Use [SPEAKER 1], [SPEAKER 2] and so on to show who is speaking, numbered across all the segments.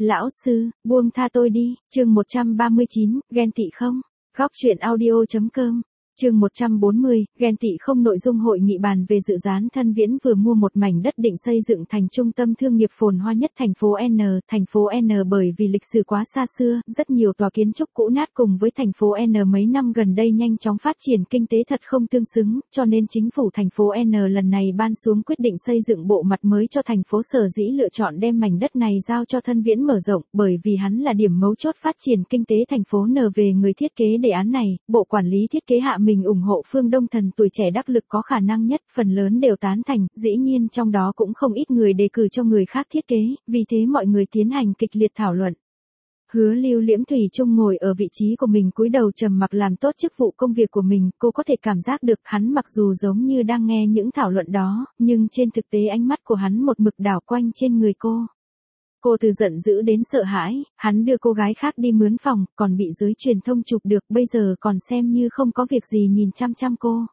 [SPEAKER 1] Lão sư, buông tha tôi đi, chương 139, ghen tị không? Góc truyện audio.com Chương 140, ghen tị không. Nội dung hội nghị bàn về dự án Thân Viễn vừa mua một mảnh đất định xây dựng thành trung tâm thương nghiệp phồn hoa nhất thành phố N. Thành phố N bởi vì lịch sử quá xa xưa, rất nhiều tòa kiến trúc cũ nát cùng với thành phố N mấy năm gần đây nhanh chóng phát triển kinh tế thật không tương xứng, cho nên chính phủ thành phố N lần này ban xuống quyết định xây dựng bộ mặt mới cho thành phố. Sở dĩ lựa chọn đem mảnh đất này giao cho Thân Viễn mở rộng, bởi vì hắn là điểm mấu chốt phát triển kinh tế thành phố N. Về người thiết kế đề án này, bộ quản lý thiết kế Hạ mình ủng hộ Phương Đông Thần tuổi trẻ đắc lực có khả năng nhất, phần lớn đều tán thành, dĩ nhiên trong đó cũng không ít người đề cử cho người khác thiết kế, vì thế mọi người tiến hành kịch liệt thảo luận. Hứa Lưu Liễm thủy chung ngồi ở vị trí của mình cúi đầu trầm mặc làm tốt chức vụ công việc của mình, cô có thể cảm giác được hắn mặc dù giống như đang nghe những thảo luận đó, nhưng trên thực tế ánh mắt của hắn một mực đảo quanh trên người cô. Cô từ giận dữ đến sợ hãi, hắn đưa cô gái khác đi mướn phòng, còn bị giới truyền thông chụp được, bây giờ còn xem như không có việc gì nhìn chăm chăm cô.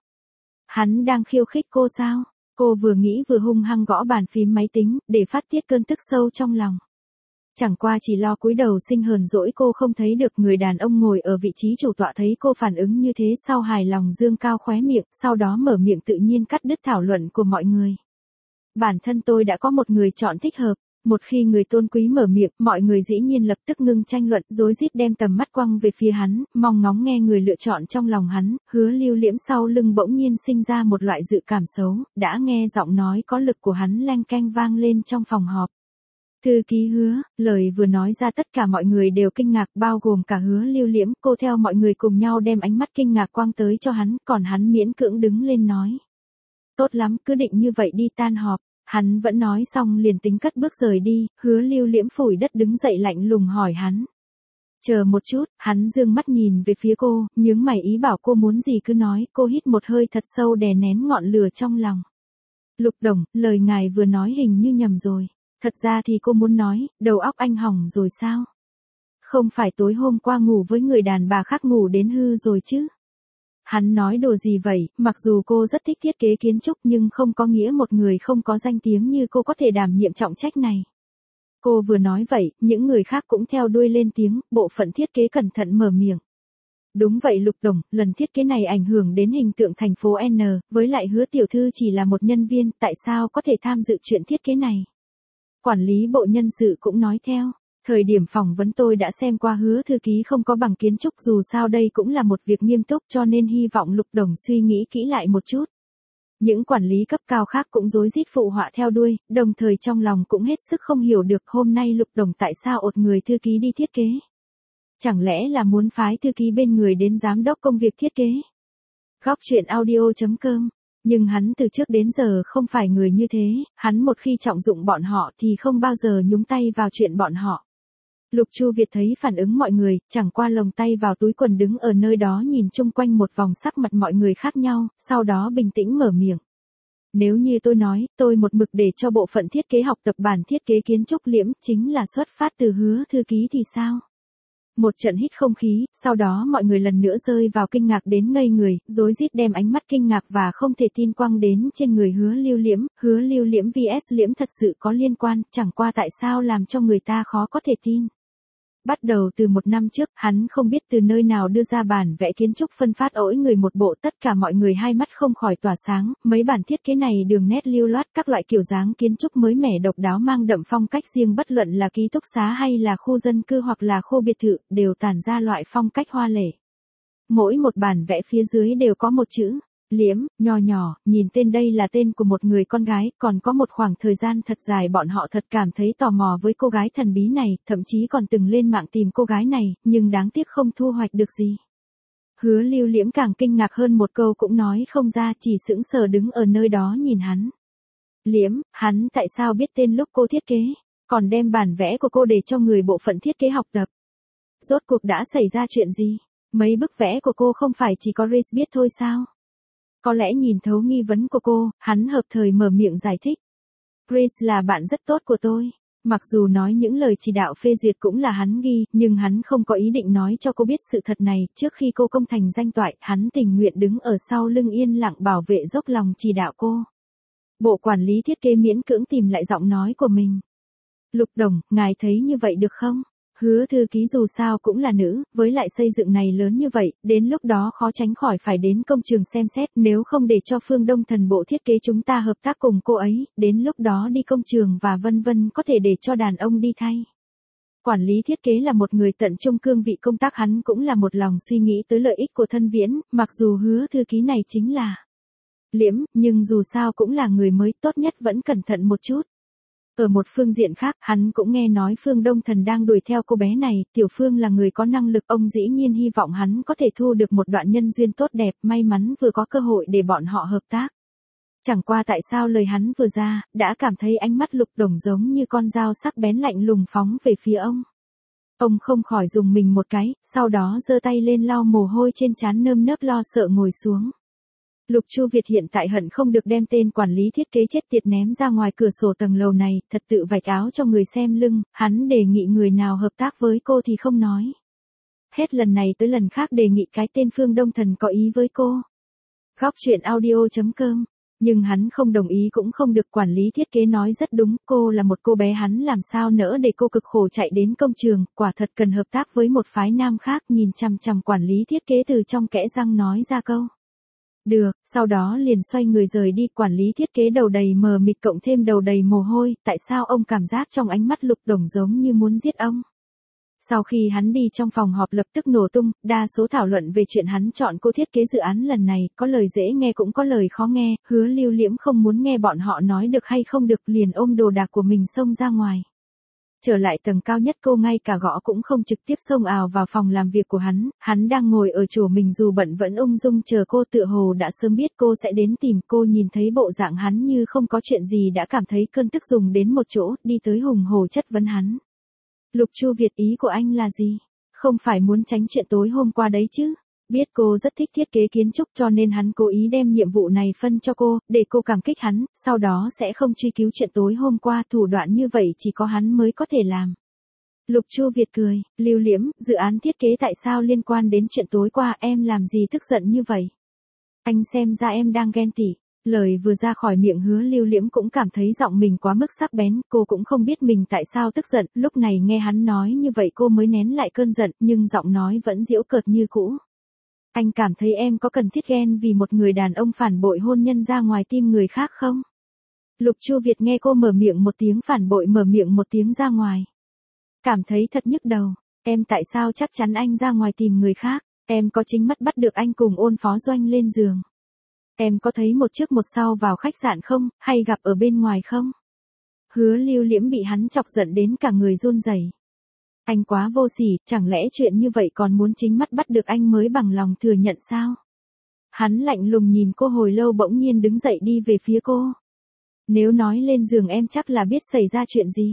[SPEAKER 1] Hắn đang khiêu khích cô sao? Cô vừa nghĩ vừa hung hăng gõ bàn phím máy tính, để phát tiết cơn tức sâu trong lòng. Chẳng qua chỉ lo cúi đầu sinh hờn dỗi, cô không thấy được người đàn ông ngồi ở vị trí chủ tọa thấy cô phản ứng như thế sau hài lòng dương cao khóe miệng, sau đó mở miệng tự nhiên cắt đứt thảo luận của mọi người. Bản thân tôi đã có một người chọn thích hợp. Một khi người tôn quý mở miệng, mọi người dĩ nhiên lập tức ngưng tranh luận, rối rít đem tầm mắt quăng về phía hắn, mong ngóng nghe người lựa chọn trong lòng hắn. Hứa Lưu Liễm sau lưng bỗng nhiên sinh ra một loại dự cảm xấu, đã nghe giọng nói có lực của hắn leng keng vang lên trong phòng họp. Thư ký Hứa, lời vừa nói ra tất cả mọi người đều kinh ngạc, bao gồm cả Hứa Lưu Liễm. Cô theo mọi người cùng nhau đem ánh mắt kinh ngạc quang tới cho hắn, còn hắn miễn cưỡng đứng lên nói. Tốt lắm, cứ định như vậy đi, tan họp. Hắn vẫn nói xong liền tính cất bước rời đi, Hứa Lưu Liễm phủi đất đứng dậy lạnh lùng hỏi hắn. Chờ một chút, hắn dương mắt nhìn về phía cô, nhướng mày ý bảo cô muốn gì cứ nói. Cô hít một hơi thật sâu đè nén ngọn lửa trong lòng. Lục Đồng, lời ngài vừa nói hình như nhầm rồi. Thật ra thì cô muốn nói, đầu óc anh hỏng rồi sao? Không phải tối hôm qua ngủ với người đàn bà khác ngủ đến hư rồi chứ? Hắn nói đùa gì vậy, mặc dù cô rất thích thiết kế kiến trúc nhưng không có nghĩa một người không có danh tiếng như cô có thể đảm nhiệm trọng trách này. Cô vừa nói vậy, những người khác cũng theo đuôi lên tiếng, bộ phận thiết kế cẩn thận mở miệng. Đúng vậy Lục Đồng, lần thiết kế này ảnh hưởng đến hình tượng thành phố N, với lại Hứa tiểu thư chỉ là một nhân viên, tại sao có thể tham dự chuyện thiết kế này? Quản lý bộ nhân sự cũng nói theo. Thời điểm phỏng vấn tôi đã xem qua Hứa thư ký không có bằng kiến trúc, dù sao đây cũng là một việc nghiêm túc cho nên hy vọng Lục Đồng suy nghĩ kỹ lại một chút. Những quản lý cấp cao khác cũng rối rít phụ họa theo đuôi, đồng thời trong lòng cũng hết sức không hiểu được hôm nay Lục Đồng tại sao ột người thư ký đi thiết kế. Chẳng lẽ là muốn phái thư ký bên người đến giám đốc công việc thiết kế? Góc truyện audio.com Nhưng hắn từ trước đến giờ không phải người như thế, hắn một khi trọng dụng bọn họ thì không bao giờ nhúng tay vào chuyện bọn họ. Lục Chu Việt thấy phản ứng mọi người, chẳng qua lồng tay vào túi quần đứng ở nơi đó nhìn chung quanh một vòng sắc mặt mọi người khác nhau, sau đó bình tĩnh mở miệng. Nếu như tôi nói, tôi một mực để cho bộ phận thiết kế học tập bản thiết kế kiến trúc Liễm chính là xuất phát từ Hứa thư ký thì sao? Một trận hít không khí, sau đó mọi người lần nữa rơi vào kinh ngạc đến ngây người, rối rít đem ánh mắt kinh ngạc và không thể tin quăng đến trên người Hứa Lưu Liễm. Hứa Lưu Liễm vs Liễm thật sự có liên quan, chẳng qua tại sao làm cho người ta khó có thể tin. Bắt đầu từ một năm trước, hắn không biết từ nơi nào đưa ra bản vẽ kiến trúc phân phát mỗi người một bộ, tất cả mọi người hai mắt không khỏi tỏa sáng, mấy bản thiết kế này đường nét lưu loát, các loại kiểu dáng kiến trúc mới mẻ độc đáo mang đậm phong cách riêng, bất luận là ký túc xá hay là khu dân cư hoặc là khu biệt thự, đều tản ra loại phong cách hoa lệ. Mỗi một bản vẽ phía dưới đều có một chữ Liễm, nho nhỏ, nhìn tên đây là tên của một người con gái, còn có một khoảng thời gian thật dài bọn họ thật cảm thấy tò mò với cô gái thần bí này, thậm chí còn từng lên mạng tìm cô gái này, nhưng đáng tiếc không thu hoạch được gì. Hứa Lưu Liễm càng kinh ngạc hơn, một câu cũng nói không ra, chỉ sững sờ đứng ở nơi đó nhìn hắn. Liễm, hắn tại sao biết tên lúc cô thiết kế, còn đem bản vẽ của cô để cho người bộ phận thiết kế học tập? Rốt cuộc đã xảy ra chuyện gì? Mấy bức vẽ của cô không phải chỉ có Reese biết thôi sao? Có lẽ nhìn thấu nghi vấn của cô, hắn hợp thời mở miệng giải thích. Chris là bạn rất tốt của tôi. Mặc dù nói những lời chỉ đạo phê duyệt cũng là hắn ghi, nhưng hắn không có ý định nói cho cô biết sự thật này. Trước khi cô công thành danh toại, hắn tình nguyện đứng ở sau lưng yên lặng bảo vệ dốc lòng chỉ đạo cô. Bộ quản lý thiết kế miễn cưỡng tìm lại giọng nói của mình. Lục Đồng, ngài thấy như vậy được không? Hứa thư ký dù sao cũng là nữ, với lại xây dựng này lớn như vậy, đến lúc đó khó tránh khỏi phải đến công trường xem xét, nếu không để cho Phương Đông Thần bộ thiết kế chúng ta hợp tác cùng cô ấy, đến lúc đó đi công trường và vân vân có thể để cho đàn ông đi thay. Quản lý thiết kế là một người tận trung cương vị công tác, hắn cũng là một lòng suy nghĩ tới lợi ích của Thân Viễn, mặc dù hứa thư ký này chính là Liễm, nhưng dù sao cũng là người mới, tốt nhất vẫn cẩn thận một chút. Ở một phương diện khác, hắn cũng nghe nói Phương Đông Thần đang đuổi theo cô bé này, Tiểu Phương là người có năng lực, ông dĩ nhiên hy vọng hắn có thể thu được một đoạn nhân duyên tốt đẹp, may mắn vừa có cơ hội để bọn họ hợp tác. Chẳng qua tại sao lời hắn vừa ra, đã cảm thấy ánh mắt Lục Đồng giống như con dao sắc bén lạnh lùng phóng về phía ông. Ông không khỏi dùng mình một cái, sau đó giơ tay lên lau mồ hôi trên trán, nơm nớp lo sợ ngồi xuống. Lục Chu Việt hiện tại hận không được đem tên quản lý thiết kế chết tiệt ném ra ngoài cửa sổ tầng lầu này, thật tự vạch áo cho người xem lưng, hắn đề nghị người nào hợp tác với cô thì không nói. Hết lần này tới lần khác đề nghị cái tên Phương Đông Thần có ý với cô. Góc truyện audio.com. Nhưng hắn không đồng ý cũng không được, quản lý thiết kế nói rất đúng, cô là một cô bé, hắn làm sao nỡ để cô cực khổ chạy đến công trường, quả thật cần hợp tác với một phái nam khác. Nhìn chằm chằm quản lý thiết kế từ trong kẽ răng nói ra câu được, sau đó liền xoay người rời đi. Quản lý thiết kế đầu đầy mờ mịt cộng thêm đầu đầy mồ hôi, tại sao ông cảm giác trong ánh mắt Lục Đồng giống như muốn giết ông? Sau khi hắn đi trong phòng họp lập tức nổ tung, đa số thảo luận về chuyện hắn chọn cô thiết kế dự án lần này, có lời dễ nghe cũng có lời khó nghe, Hứa Lưu Liễm không muốn nghe bọn họ nói được hay không được, liền ôm đồ đạc của mình xông ra ngoài. Trở lại tầng cao nhất, cô ngay cả gõ cũng không, trực tiếp xông ào vào phòng làm việc của hắn đang ngồi ở chỗ mình dù bận vẫn ung dung chờ cô, tựa hồ đã sớm biết cô sẽ đến tìm cô. Nhìn thấy bộ dạng hắn như không có chuyện gì đã cảm thấy cơn tức dùng đến một chỗ, đi tới hùng hổ chất vấn hắn. Lục Chu Việt, ý của anh là gì? Không phải muốn tránh chuyện tối hôm qua đấy chứ? Biết cô rất thích thiết kế kiến trúc cho nên hắn cố ý đem nhiệm vụ này phân cho cô, để cô cảm kích hắn, sau đó sẽ không truy cứu chuyện tối hôm qua, thủ đoạn như vậy chỉ có hắn mới có thể làm. Lục Chu Việt cười, Lưu Liễm, dự án thiết kế tại sao liên quan đến chuyện tối qua, em làm gì tức giận như vậy? Anh xem ra em đang ghen tị. Lời vừa ra khỏi miệng Hứa Lưu Liễm cũng cảm thấy giọng mình quá mức sắc bén, cô cũng không biết mình tại sao tức giận, lúc này nghe hắn nói như vậy cô mới nén lại cơn giận, nhưng giọng nói vẫn giễu cợt như cũ. Anh cảm thấy em có cần thiết ghen vì một người đàn ông phản bội hôn nhân ra ngoài tim người khác không? Lục Chu Việt nghe cô mở miệng một tiếng phản bội, mở miệng một tiếng ra ngoài. Cảm thấy thật nhức đầu, em tại sao chắc chắn anh ra ngoài tìm người khác, em có chính mắt bắt được anh cùng Ôn Phó Doanh lên giường. Em có thấy một trước một sau vào khách sạn không, hay gặp ở bên ngoài không? Hứa Lưu Liễm bị hắn chọc giận đến cả người run rẩy. Anh quá vô sỉ, chẳng lẽ chuyện như vậy còn muốn chính mắt bắt được anh mới bằng lòng thừa nhận sao? Hắn lạnh lùng nhìn cô hồi lâu bỗng nhiên đứng dậy đi về phía cô. Nếu nói lên giường em chắc là biết xảy ra chuyện gì.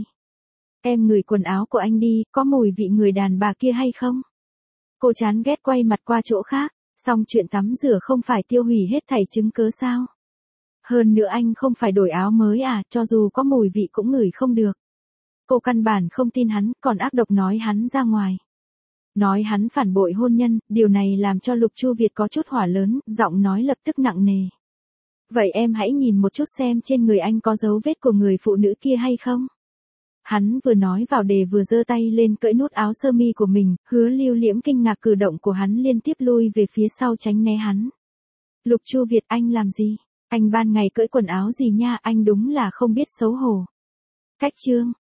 [SPEAKER 1] Em ngửi quần áo của anh đi, có mùi vị người đàn bà kia hay không? Cô chán ghét quay mặt qua chỗ khác. Xong chuyện tắm rửa không phải tiêu hủy hết thảy chứng cớ sao? Hơn nữa anh không phải đổi áo mới à, cho dù có mùi vị cũng ngửi không được. Cô căn bản không tin hắn, còn ác độc nói hắn ra ngoài. Nói hắn phản bội hôn nhân, điều này làm cho Lục Chu Việt có chút hỏa lớn, giọng nói lập tức nặng nề. Vậy em hãy nhìn một chút xem trên người anh có dấu vết của người phụ nữ kia hay không? Hắn vừa nói vào đề vừa giơ tay lên cởi nút áo sơ mi của mình, Hứa Lưu Liễm kinh ngạc cử động của hắn, liên tiếp lui về phía sau tránh né hắn. Lục Chu Việt, anh làm gì? Anh ban ngày cởi quần áo gì nha, anh đúng là không biết xấu hổ. Cách chương.